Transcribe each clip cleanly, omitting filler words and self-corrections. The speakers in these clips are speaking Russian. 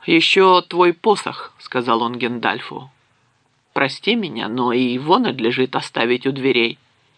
«Еще твой посох», — сказал он Гендальфу. «Прости меня, но и его надлежит оставить у дверей».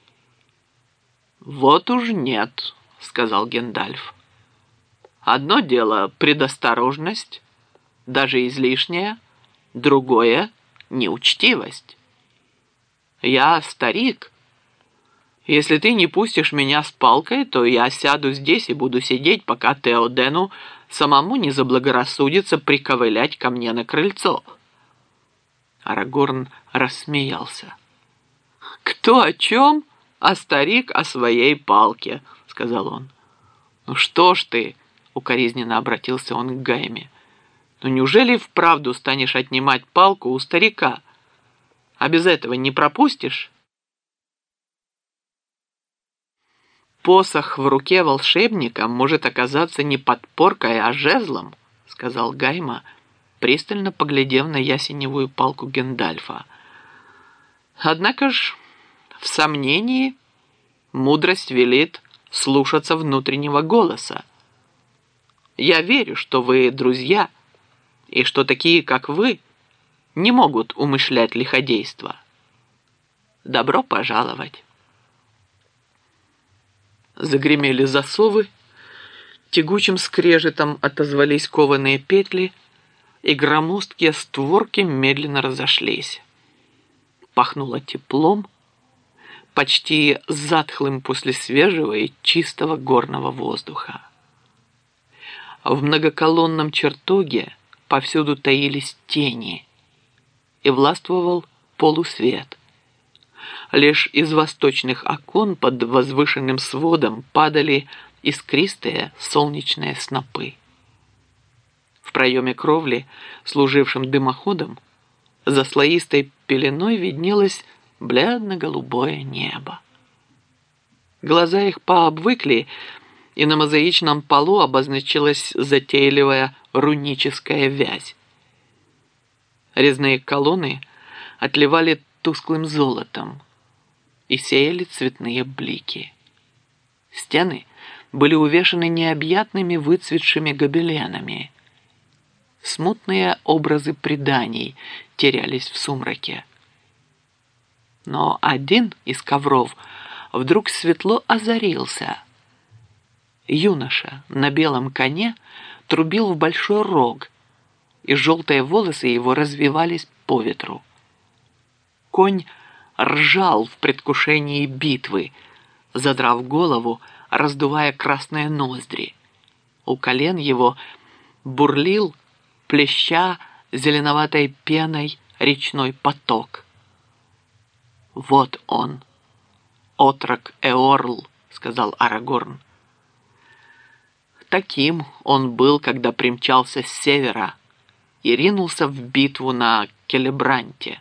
«Вот уж нет», — сказал Гендальф. «Одно дело предосторожность, даже излишняя, другое — неучтивость. Я старик. Если ты не пустишь меня с палкой, то я сяду здесь и буду сидеть, пока Теодену самому не заблагорассудится приковылять ко мне на крыльцо». Арагорн рассмеялся. «Кто о чем, а старик о своей палке», — сказал он. «Ну что ж ты», — укоризненно обратился он к Гайме, «ну неужели вправду станешь отнимать палку у старика? А без этого не пропустишь?» «Посох в руке волшебника может оказаться не подпоркой, а жезлом», — сказал Гайма, пристально поглядев на ясеневую палку Гендальфа. «Однако ж в сомнении мудрость велит слушаться внутреннего голоса. Я верю, что вы друзья, и что такие, как вы, не могут умышлять лиходейство. Добро пожаловать». Загремели засовы, тягучим скрежетом отозвались кованые петли, и громоздкие створки медленно разошлись. Пахнуло теплом, почти затхлым после свежего и чистого горного воздуха. В многоколонном чертоге повсюду таились тени, и властвовал полусвет. Лишь из восточных окон под возвышенным сводом падали искристые солнечные снопы. В проеме кровли, служившем дымоходом, за слоистой пеленой виднелось бледно-голубое небо. Глаза их пообвыкли, и на мозаичном полу обозначилась затейливая руническая вязь. Резные колонны отливали тусклым золотом и сеяли цветные блики. Стены были увешаны необъятными выцветшими гобеленами. Смутные образы преданий терялись в сумраке. Но один из ковров вдруг светло озарился. Юноша на белом коне трубил в большой рог, и желтые волосы его развивались по ветру. Конь ржал в предвкушении битвы, задрав голову, раздувая красные ноздри. У колен его бурлил, плеща зеленоватой пеной, речной поток. «Вот он, отрок Эорл», — сказал Арагорн. Таким он был, когда примчался с севера и ринулся в битву на Келебранте.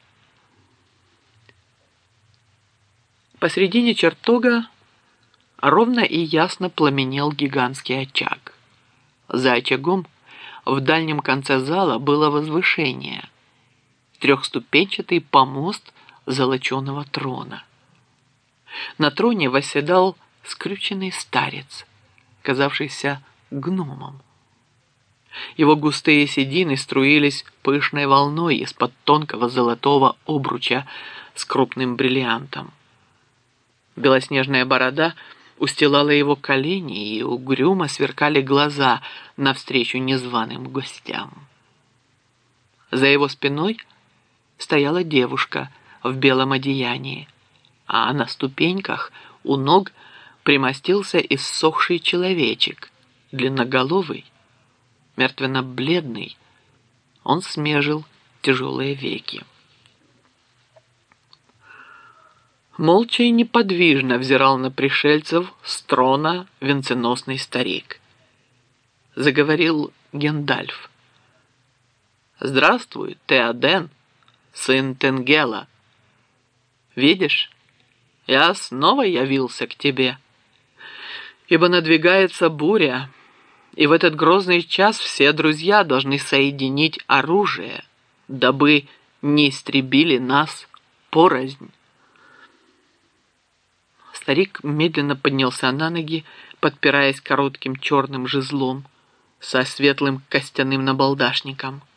Посредине чертога ровно и ясно пламенел гигантский очаг. За очагом в дальнем конце зала было возвышение, трехступенчатый помост золоченого трона. На троне восседал скрюченный старец, казавшийся гномом. Его густые седины струились пышной волной из-под тонкого золотого обруча с крупным бриллиантом. Белоснежная борода устилала его колени, и угрюмо сверкали глаза навстречу незваным гостям. За его спиной стояла девушка в белом одеянии, а на ступеньках у ног примостился иссохший человечек, длинноголовый, мертвенно-бледный. Он смежил тяжелые веки. Молча и неподвижно взирал на пришельцев с трона венценосный старик. Заговорил Гендальф. «Здравствуй, Теоден, сын Тенгела. Видишь, я снова явился к тебе, ибо надвигается буря, и в этот грозный час все друзья должны соединить оружие, дабы не истребили нас порознь». Старик медленно поднялся на ноги, подпираясь коротким черным жезлом, со светлым костяным набалдашником.